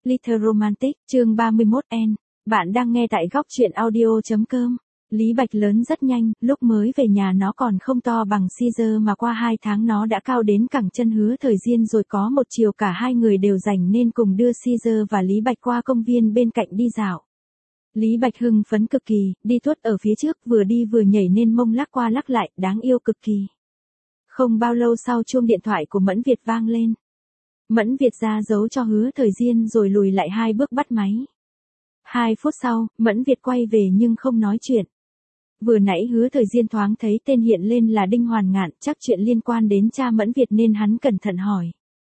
Little Romantic, chương 31N. Bạn đang nghe tại góc truyện audio.com. Lý Bạch lớn rất nhanh, lúc mới về nhà nó còn không to bằng Caesar mà qua 2 tháng nó đã cao đến cẳng chân Hứa Thời Diên rồi. Có một chiều cả hai người đều rảnh nên cùng đưa Caesar và Lý Bạch qua công viên bên cạnh đi dạo. Lý Bạch hưng phấn cực kỳ, đi tuốt ở phía trước vừa đi vừa nhảy nên mông lắc qua lắc lại, đáng yêu cực kỳ. Không bao lâu sau chuông điện thoại của Mẫn Việt vang lên. Mẫn Việt ra dấu cho Hứa Thời Diên rồi lùi lại 2 bước bắt máy. 2 phút sau, Mẫn Việt quay về nhưng không nói chuyện. Vừa nãy Hứa Thời Diên thoáng thấy tên hiện lên là Đinh Hoàn Ngạn, chắc chuyện liên quan đến cha Mẫn Việt nên hắn cẩn thận hỏi.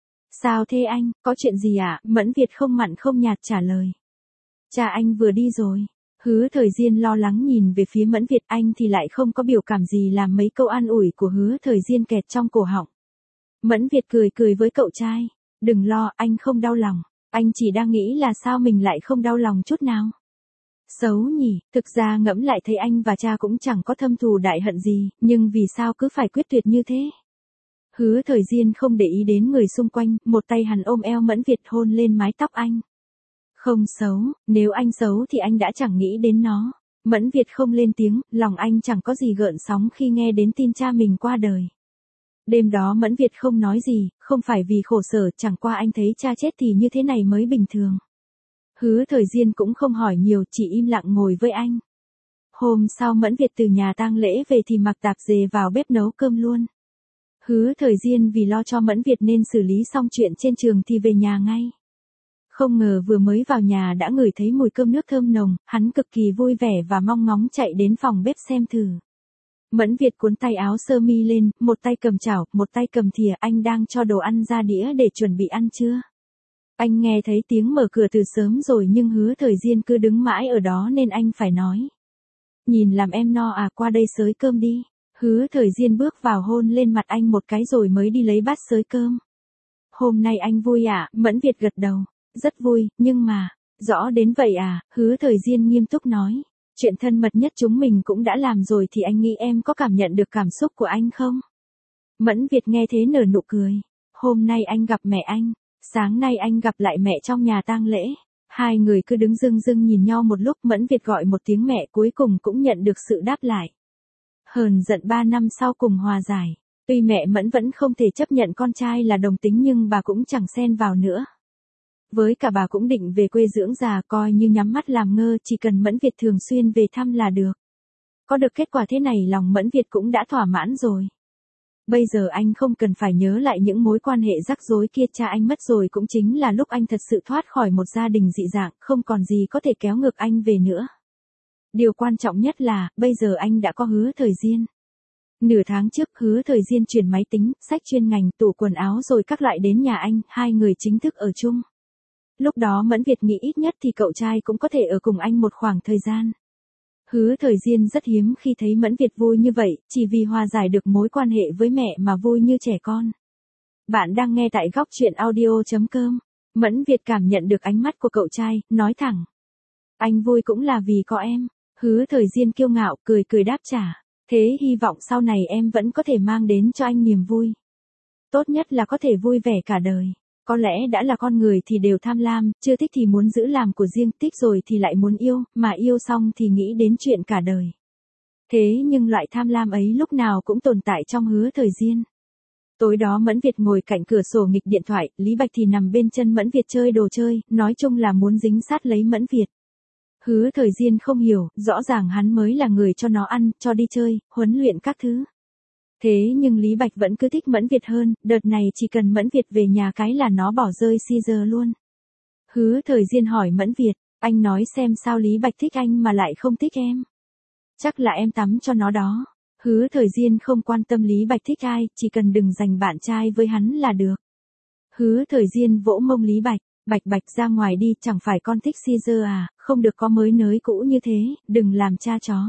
Sao thế anh, có chuyện gì ạ? Mẫn Việt không mặn không nhạt trả lời. Cha anh vừa đi rồi. Hứa Thời Diên lo lắng nhìn về phía Mẫn Việt, anh thì lại không có biểu cảm gì làm mấy câu an ủi của Hứa Thời Diên kẹt trong cổ họng. Mẫn Việt cười cười với cậu trai. Đừng lo, anh không đau lòng. Anh chỉ đang nghĩ là sao mình lại không đau lòng chút nào. Xấu nhỉ, thực ra ngẫm lại thấy anh và cha cũng chẳng có thâm thù đại hận gì, nhưng vì sao cứ phải quyết tuyệt như thế? Hứa Thời Diên không để ý đến người xung quanh, một tay hắn ôm eo Mẫn Việt hôn lên mái tóc anh. Không xấu, nếu anh xấu thì anh đã chẳng nghĩ đến nó. Mẫn Việt không lên tiếng, lòng anh chẳng có gì gợn sóng khi nghe đến tin cha mình qua đời. Đêm đó Mẫn Việt không nói gì, không phải vì khổ sở, chẳng qua anh thấy cha chết thì như thế này mới bình thường. Hứa Thời Diên cũng không hỏi nhiều, chỉ im lặng ngồi với anh. Hôm sau Mẫn Việt từ nhà tang lễ về thì mặc tạp dề vào bếp nấu cơm luôn. Hứa Thời Diên vì lo cho Mẫn Việt nên xử lý xong chuyện trên trường thì về nhà ngay. Không ngờ vừa mới vào nhà đã ngửi thấy mùi cơm nước thơm nồng, hắn cực kỳ vui vẻ và mong ngóng chạy đến phòng bếp xem thử. Mẫn Việt cuốn tay áo sơ mi lên, một tay cầm chảo, một tay cầm thìa, anh đang cho đồ ăn ra đĩa để chuẩn bị ăn trưa. Anh nghe thấy tiếng mở cửa từ sớm rồi nhưng Hứa Thời Diên cứ đứng mãi ở đó nên anh phải nói. Nhìn làm em no à, qua đây xới cơm đi. Hứa Thời Diên bước vào hôn lên mặt anh một cái rồi mới đi lấy bát xới cơm. Hôm nay anh vui à? Mẫn Việt gật đầu. Rất vui, nhưng mà, rõ đến vậy à? Hứa Thời Diên nghiêm túc nói. Chuyện thân mật nhất chúng mình cũng đã làm rồi thì anh nghĩ em có cảm nhận được cảm xúc của anh không? Mẫn Việt nghe thế nở nụ cười. Hôm nay anh gặp mẹ anh, sáng nay anh gặp lại mẹ trong nhà tang lễ. Hai người cứ đứng rưng rưng nhìn nhau một lúc, Mẫn Việt gọi một tiếng mẹ cuối cùng cũng nhận được sự đáp lại. Hờn giận 3 năm sau cùng hòa giải. Tuy mẹ Mẫn vẫn không thể chấp nhận con trai là đồng tính nhưng bà cũng chẳng xen vào nữa. Với cả bà cũng định về quê dưỡng già, coi như nhắm mắt làm ngơ, chỉ cần Mẫn Việt thường xuyên về thăm là được. Có được kết quả thế này lòng Mẫn Việt cũng đã thỏa mãn rồi. Bây giờ anh không cần phải nhớ lại những mối quan hệ rắc rối kia, cha anh mất rồi cũng chính là lúc anh thật sự thoát khỏi một gia đình dị dạng, không còn gì có thể kéo ngược anh về nữa. Điều quan trọng nhất là, bây giờ anh đã có Hứa Thời Diên. Nửa tháng trước Hứa Thời Diên chuyển máy tính, sách chuyên ngành, tủ quần áo rồi các loại đến nhà anh, hai người chính thức ở chung. Lúc đó Mẫn Việt nghĩ ít nhất thì cậu trai cũng có thể ở cùng anh một khoảng thời gian. Hứa Thời Diên rất hiếm khi thấy Mẫn Việt vui như vậy, chỉ vì hòa giải được mối quan hệ với mẹ mà vui như trẻ con. Bạn đang nghe tại góc truyện audio.com. Mẫn Việt cảm nhận được ánh mắt của cậu trai, nói thẳng. Anh vui cũng là vì có em. Hứa Thời Diên kiêu ngạo, cười cười đáp trả. Thế hy vọng sau này em vẫn có thể mang đến cho anh niềm vui. Tốt nhất là có thể vui vẻ cả đời. Có lẽ đã là con người thì đều tham lam, chưa thích thì muốn giữ làm của riêng, thích rồi thì lại muốn yêu, mà yêu xong thì nghĩ đến chuyện cả đời. Thế nhưng loại tham lam ấy lúc nào cũng tồn tại trong Hứa Thời Diên. Tối đó Mẫn Việt ngồi cạnh cửa sổ nghịch điện thoại, Lý Bạch thì nằm bên chân Mẫn Việt chơi đồ chơi, nói chung là muốn dính sát lấy Mẫn Việt. Hứa Thời Diên không hiểu, rõ ràng hắn mới là người cho nó ăn, cho đi chơi, huấn luyện các thứ. Thế nhưng Lý Bạch vẫn cứ thích Mẫn Việt hơn, đợt này chỉ cần Mẫn Việt về nhà cái là nó bỏ rơi Caesar luôn. Hứa Thời Diên hỏi Mẫn Việt, anh nói xem sao Lý Bạch thích anh mà lại không thích em. Chắc là em tắm cho nó đó. Hứa Thời Diên không quan tâm Lý Bạch thích ai, chỉ cần đừng giành bạn trai với hắn là được. Hứa Thời Diên vỗ mông Lý Bạch, Bạch ra ngoài đi, chẳng phải con thích Caesar à, không được có mới nới cũ như thế, đừng làm cha chó.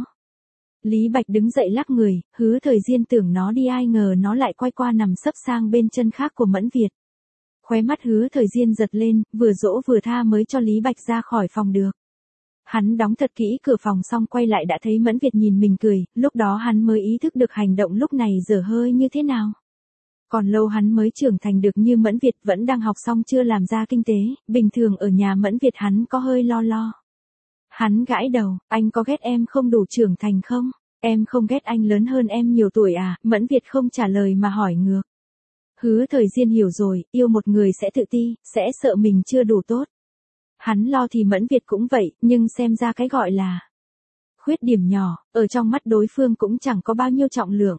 Lý Bạch đứng dậy lắc người, Hứa Thời Diên tưởng nó đi ai ngờ nó lại quay qua nằm sấp sang bên chân khác của Mẫn Việt. Khóe mắt Hứa Thời Diên giật lên, vừa dỗ vừa tha mới cho Lý Bạch ra khỏi phòng được. Hắn đóng thật kỹ cửa phòng xong quay lại đã thấy Mẫn Việt nhìn mình cười, lúc đó hắn mới ý thức được hành động lúc này dở hơi như thế nào. Còn lâu hắn mới trưởng thành được như Mẫn Việt, vẫn đang học xong chưa làm ra kinh tế, bình thường ở nhà Mẫn Việt hắn có hơi lo. Hắn gãi đầu, anh có ghét em không đủ trưởng thành không? Em không ghét anh lớn hơn em nhiều tuổi à? Mẫn Việt không trả lời mà hỏi ngược. Hứa Thời Diên hiểu rồi, yêu một người sẽ tự ti, sẽ sợ mình chưa đủ tốt. Hắn lo thì Mẫn Việt cũng vậy, nhưng xem ra cái gọi là khuyết điểm nhỏ, ở trong mắt đối phương cũng chẳng có bao nhiêu trọng lượng.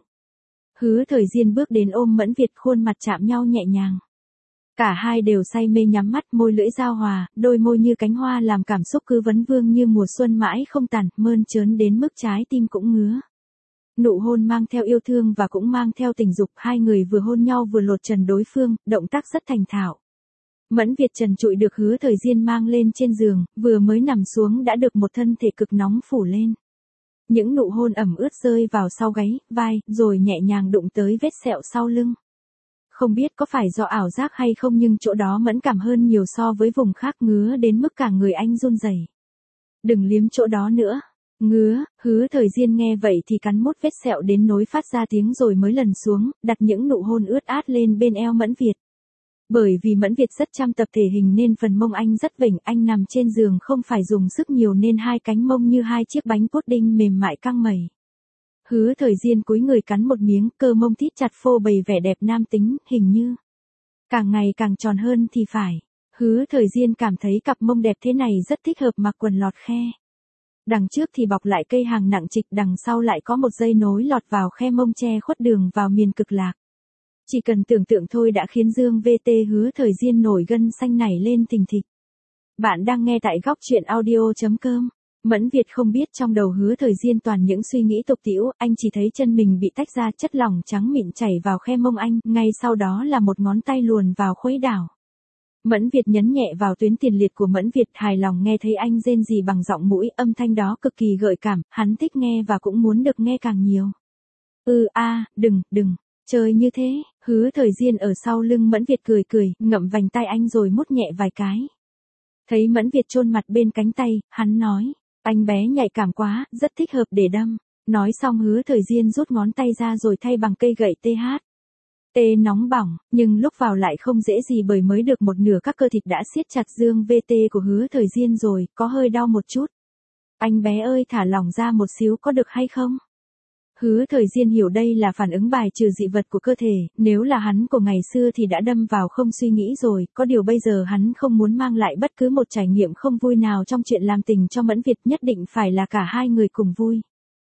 Hứa Thời Diên bước đến ôm Mẫn Việt, khuôn mặt chạm nhau nhẹ nhàng. Cả hai đều say mê nhắm mắt, môi lưỡi giao hòa, đôi môi như cánh hoa làm cảm xúc cứ vấn vương như mùa xuân mãi không tàn, mơn trớn đến mức trái tim cũng ngứa. Nụ hôn mang theo yêu thương và cũng mang theo tình dục, hai người vừa hôn nhau vừa lột trần đối phương, động tác rất thành thạo. Mẫn Việt trần trụi được Hứa Thời Diên mang lên trên giường, vừa mới nằm xuống đã được một thân thể cực nóng phủ lên. Những nụ hôn ẩm ướt rơi vào sau gáy, vai, rồi nhẹ nhàng đụng tới vết sẹo sau lưng. Không biết có phải do ảo giác hay không nhưng chỗ đó mẫn cảm hơn nhiều so với vùng khác, ngứa đến mức cả người anh run rẩy. Đừng liếm chỗ đó nữa. Ngứa. Hứa Thời Diên nghe vậy thì cắn mốt vết sẹo đến nỗi phát ra tiếng rồi mới lần xuống, đặt những nụ hôn ướt át lên bên eo Mẫn Việt. Bởi vì Mẫn Việt rất chăm tập thể hình nên phần mông anh rất vểnh, anh nằm trên giường không phải dùng sức nhiều nên hai cánh mông như hai chiếc bánh pudding mềm mại căng mẩy. Hứa Thời Diên cúi người cắn một miếng, cơ mông thít chặt phô bày vẻ đẹp nam tính, hình như càng ngày càng tròn hơn thì phải. Hứa Thời Diên cảm thấy cặp mông đẹp thế này rất thích hợp mặc quần lọt khe. Đằng trước thì bọc lại cây hàng nặng trịch, đằng sau lại có một dây nối lọt vào khe mông che khuất đường vào miền cực lạc. Chỉ cần tưởng tượng thôi đã khiến Dương VT Hứa Thời Diên nổi gân xanh nảy lên thình thịch. Bạn đang nghe tại góc truyện audio.com. Mẫn Việt không biết trong đầu Hứa Thời Diên toàn những suy nghĩ tục tĩu, anh chỉ thấy chân mình bị tách ra, chất lỏng trắng mịn chảy vào khe mông anh, ngay sau đó là một ngón tay luồn vào khuấy đảo. Mẫn Việt nhấn nhẹ vào tuyến tiền liệt của Mẫn Việt, hài lòng nghe thấy anh rên rỉ bằng giọng mũi, âm thanh đó cực kỳ gợi cảm, hắn thích nghe và cũng muốn được nghe càng nhiều. Đừng, chơi như thế. Hứa Thời Diên ở sau lưng Mẫn Việt cười, ngậm vành tay anh rồi mút nhẹ vài cái. Thấy Mẫn Việt chôn mặt bên cánh tay, hắn nói, anh bé nhạy cảm quá, rất thích hợp để đâm. Nói xong Hứa Thời Diên rút ngón tay ra rồi thay bằng cây gậy TH. Tê nóng bỏng, nhưng lúc vào lại không dễ gì bởi mới được một nửa các cơ thịt đã siết chặt Dương VT của Hứa Thời Diên rồi, có hơi đau một chút. Anh bé ơi thả lỏng ra một xíu có được hay không? Hứa Thời Diên hiểu đây là phản ứng bài trừ dị vật của cơ thể, nếu là hắn của ngày xưa thì đã đâm vào không suy nghĩ rồi, có điều bây giờ hắn không muốn mang lại bất cứ một trải nghiệm không vui nào trong chuyện làm tình cho Mẫn Việt, nhất định phải là cả hai người cùng vui.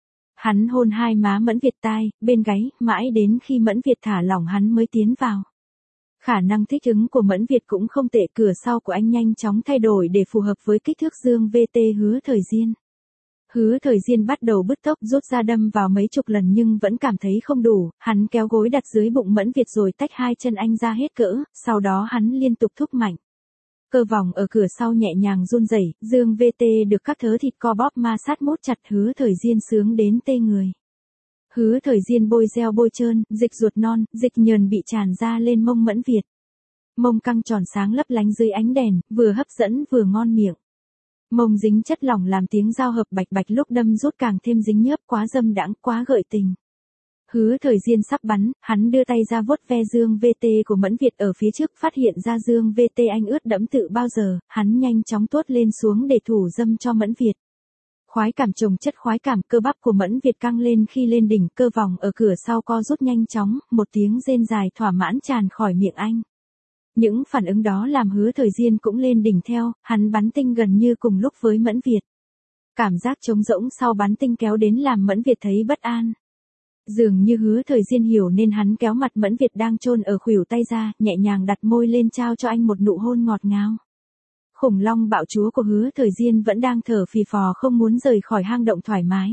Hắn hôn hai má Mẫn Việt, tai, bên gáy, mãi đến khi Mẫn Việt thả lỏng hắn mới tiến vào. Khả năng thích ứng của Mẫn Việt cũng không tệ, cửa sau của anh nhanh chóng thay đổi để phù hợp với kích thước Dương VT Hứa Thời Diên. Hứa Thời Diên bắt đầu bứt tốc rút ra đâm vào mấy chục lần nhưng vẫn cảm thấy không đủ, hắn kéo gối đặt dưới bụng Mẫn Việt rồi tách hai chân anh ra hết cỡ, sau đó hắn liên tục thúc mạnh. Cơ vòng ở cửa sau nhẹ nhàng run rẩy, Dương VT được các thớ thịt co bóp ma sát mốt chặt, Hứa Thời Diên sướng đến tê người. Hứa Thời Diên bôi gel bôi trơn, dịch ruột non, dịch nhờn bị tràn ra lên mông Mẫn Việt. Mông căng tròn sáng lấp lánh dưới ánh đèn, vừa hấp dẫn vừa ngon miệng. Mông dính chất lỏng làm tiếng giao hợp bạch bạch, lúc đâm rút càng thêm dính nhớp, quá dâm đãng, quá gợi tình. Hứa Thời Diên sắp bắn, hắn đưa tay ra vuốt ve Dương VT của Mẫn Việt ở phía trước, phát hiện ra Dương VT anh ướt đẫm tự bao giờ, hắn nhanh chóng tuốt lên xuống để thủ dâm cho Mẫn Việt. Khoái cảm chồng chất khoái cảm, cơ bắp của Mẫn Việt căng lên khi lên đỉnh, cơ vòng ở cửa sau co rút nhanh chóng, một tiếng rên dài thỏa mãn tràn khỏi miệng anh. Những phản ứng đó làm Hứa Thời Diên cũng lên đỉnh theo, hắn bắn tinh gần như cùng lúc với Mẫn Việt. Cảm giác trống rỗng sau bắn tinh kéo đến làm Mẫn Việt thấy bất an. Dường như Hứa Thời Diên hiểu nên hắn kéo mặt Mẫn Việt đang chôn ở khuỷu tay ra, nhẹ nhàng đặt môi lên trao cho anh một nụ hôn ngọt ngào. Khủng long bạo chúa của Hứa Thời Diên vẫn đang thở phì phò không muốn rời khỏi hang động thoải mái.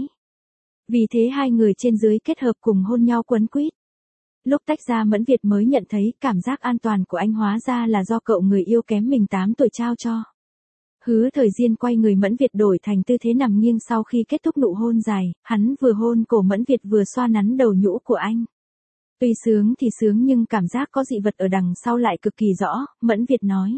Vì thế hai người trên dưới kết hợp cùng hôn nhau quấn quýt. Lúc tách ra Mẫn Việt mới nhận thấy cảm giác an toàn của anh hóa ra là do cậu người yêu kém mình 8 tuổi trao cho. Hứa Thời Diên quay người Mẫn Việt đổi thành tư thế nằm nghiêng sau khi kết thúc nụ hôn dài, hắn vừa hôn cổ Mẫn Việt vừa xoa nắn đầu nhũ của anh. Tuy sướng thì sướng nhưng cảm giác có dị vật ở đằng sau lại cực kỳ rõ, Mẫn Việt nói.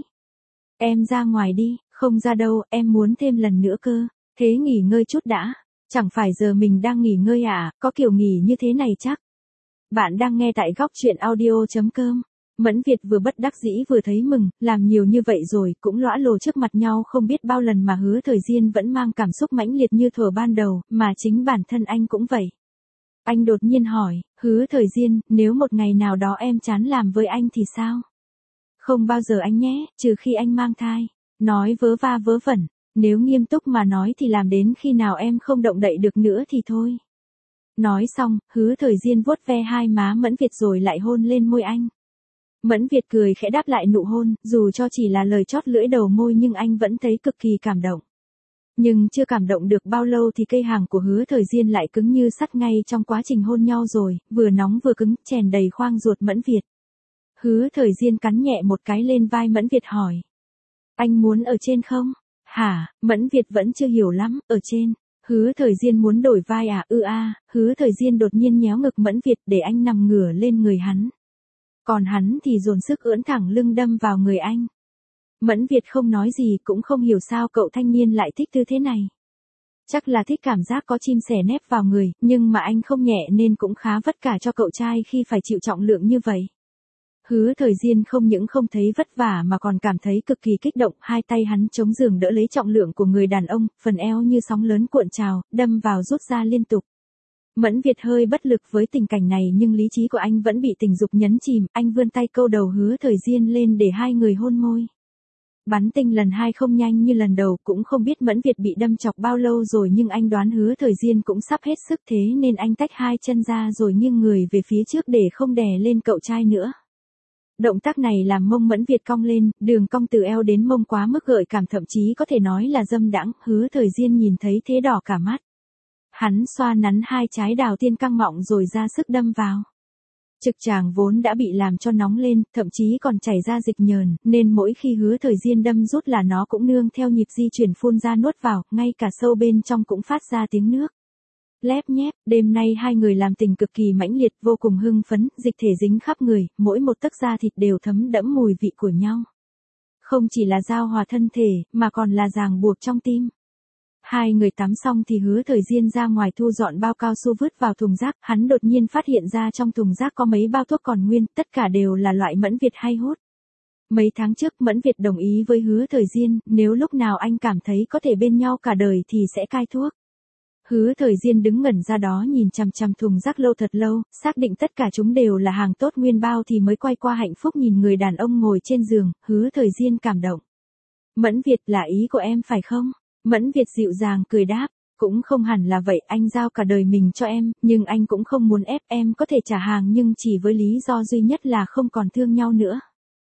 Em ra ngoài đi, không ra đâu, em muốn thêm lần nữa cơ, thế nghỉ ngơi chút đã, chẳng phải giờ mình đang nghỉ ngơi à, có kiểu nghỉ như thế này chắc. Bạn đang nghe tại góc chuyện audio.com. Mẫn Việt vừa bất đắc dĩ vừa thấy mừng, làm nhiều như vậy rồi, cũng lõa lồ trước mặt nhau không biết bao lần mà Hứa Thời Diên vẫn mang cảm xúc mãnh liệt như thuở ban đầu, mà chính bản thân anh cũng vậy. Anh đột nhiên hỏi, Hứa Thời Diên, nếu một ngày nào đó em chán làm với anh thì sao? Không bao giờ anh nhé, trừ khi anh mang thai. Nói vớ va vớ vẩn, nếu nghiêm túc mà nói thì làm đến khi nào em không động đậy được nữa thì thôi. Nói xong, Hứa Thời Diên vuốt ve hai má Mẫn Việt rồi lại hôn lên môi anh. Mẫn Việt cười khẽ đáp lại nụ hôn, dù cho chỉ là lời chót lưỡi đầu môi nhưng anh vẫn thấy cực kỳ cảm động. Nhưng chưa cảm động được bao lâu thì cây hàng của Hứa Thời Diên lại cứng như sắt ngay trong quá trình hôn nhau rồi, vừa nóng vừa cứng, chèn đầy khoang ruột Mẫn Việt. Hứa Thời Diên cắn nhẹ một cái lên vai Mẫn Việt hỏi. Anh muốn ở trên không? Hả? Mẫn Việt vẫn chưa hiểu lắm, ở trên. Hứa Thời Diên muốn đổi vai à? Hứa Thời Diên đột nhiên nhéo ngực Mẫn Việt để anh nằm ngửa lên người hắn. Còn hắn thì dồn sức ưỡn thẳng lưng đâm vào người anh. Mẫn Việt không nói gì, cũng không hiểu sao cậu thanh niên lại thích tư thế này. Chắc là thích cảm giác có chim sẻ nép vào người, nhưng mà anh không nhẹ nên cũng khá vất vả cho cậu trai khi phải chịu trọng lượng như vậy. Hứa Thời Diên không những không thấy vất vả mà còn cảm thấy cực kỳ kích động, hai tay hắn chống giường đỡ lấy trọng lượng của người đàn ông, phần eo như sóng lớn cuộn trào, đâm vào rút ra liên tục. Mẫn Việt hơi bất lực với tình cảnh này nhưng lý trí của anh vẫn bị tình dục nhấn chìm, anh vươn tay câu đầu Hứa Thời Diên lên để hai người hôn môi. Bắn tinh lần hai không nhanh như lần đầu, cũng không biết Mẫn Việt bị đâm chọc bao lâu rồi nhưng anh đoán Hứa Thời Diên cũng sắp hết sức, thế nên anh tách hai chân ra rồi nghiêng người về phía trước để không đè lên cậu trai nữa. Động tác này làm mông Mẫn Việt cong lên, đường cong từ eo đến mông quá mức gợi cảm, thậm chí có thể nói là dâm đãng. Hứa Thời Diên nhìn thấy thế đỏ cả mắt. Hắn xoa nắn hai trái đào tiên căng mọng rồi ra sức đâm vào. Trực tràng vốn đã bị làm cho nóng lên, thậm chí còn chảy ra dịch nhờn, nên mỗi khi Hứa Thời Diên đâm rút là nó cũng nương theo nhịp di chuyển phun ra nuốt vào, ngay cả sâu bên trong cũng phát ra tiếng nước. Lép nhép, đêm nay hai người làm tình cực kỳ mãnh liệt, vô cùng hưng phấn, dịch thể dính khắp người, mỗi một tấc da thịt đều thấm đẫm mùi vị của nhau. Không chỉ là giao hòa thân thể, mà còn là ràng buộc trong tim. Hai người tắm xong thì Hứa Thời Diên ra ngoài thu dọn bao cao su vứt vào thùng rác, hắn đột nhiên phát hiện ra trong thùng rác có mấy bao thuốc còn nguyên, tất cả đều là loại Mẫn Việt hay hút. Mấy tháng trước Mẫn Việt đồng ý với Hứa Thời Diên, nếu lúc nào anh cảm thấy có thể bên nhau cả đời thì sẽ cai thuốc. Hứa Thời Diên đứng ngẩn ra đó nhìn chằm chằm thùng rác lâu thật lâu, xác định tất cả chúng đều là hàng tốt nguyên bao thì mới quay qua hạnh phúc nhìn người đàn ông ngồi trên giường. Hứa Thời Diên cảm động. Mẫn Việt, là ý của em phải không? Mẫn Việt dịu dàng cười đáp, cũng không hẳn là vậy, anh giao cả đời mình cho em, nhưng anh cũng không muốn ép em có thể trả hàng nhưng chỉ với lý do duy nhất là không còn thương nhau nữa.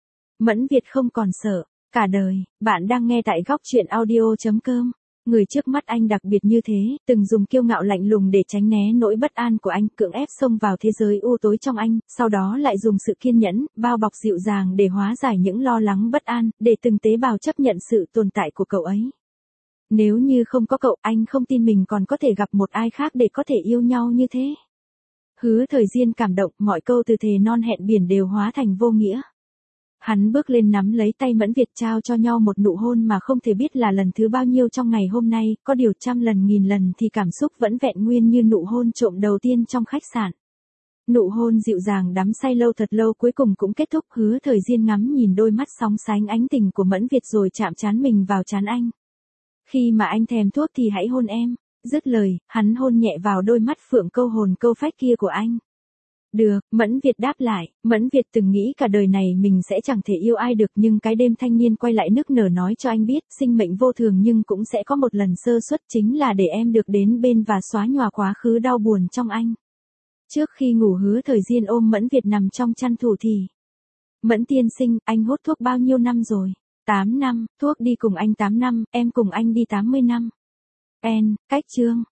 Mẫn Việt không còn sợ, cả đời. Bạn đang nghe tại góc chuyện audio.com. Người trước mắt anh đặc biệt như thế, từng dùng kiêu ngạo lạnh lùng để tránh né nỗi bất an của anh, cưỡng ép xông vào thế giới u tối trong anh, sau đó lại dùng sự kiên nhẫn, bao bọc dịu dàng để hóa giải những lo lắng bất an, để từng tế bào chấp nhận sự tồn tại của cậu ấy. Nếu như không có cậu, anh không tin mình còn có thể gặp một ai khác để có thể yêu nhau như thế. Hứa Thời Diên cảm động, mọi câu từ thề non hẹn biển đều hóa thành vô nghĩa. Hắn bước lên nắm lấy tay Mẫn Việt, trao cho nhau một nụ hôn mà không thể biết là lần thứ bao nhiêu trong ngày hôm nay, có điều trăm lần nghìn lần thì cảm xúc vẫn vẹn nguyên như nụ hôn trộm đầu tiên trong khách sạn. Nụ hôn dịu dàng đắm say lâu thật lâu cuối cùng cũng kết thúc. Hứa Thời Diên ngắm nhìn đôi mắt sóng sánh ánh tình của Mẫn Việt rồi chạm trán mình vào trán anh. Khi mà anh thèm thuốc thì hãy hôn em. Dứt lời, hắn hôn nhẹ vào đôi mắt phượng câu hồn câu phách kia của anh. Được, Mẫn Việt đáp lại. Mẫn Việt từng nghĩ cả đời này mình sẽ chẳng thể yêu ai được, nhưng cái đêm thanh niên quay lại nức nở nói cho anh biết sinh mệnh vô thường nhưng cũng sẽ có một lần sơ suất, chính là để em được đến bên và xóa nhòa quá khứ đau buồn trong anh. Trước khi ngủ Hứa Thời Diên ôm Mẫn Việt nằm trong chăn thủ thì. Mẫn tiên sinh, anh hút thuốc bao nhiêu năm rồi? 8 năm, thuốc đi cùng anh 8 năm, em cùng anh đi 80 năm. Cách chương.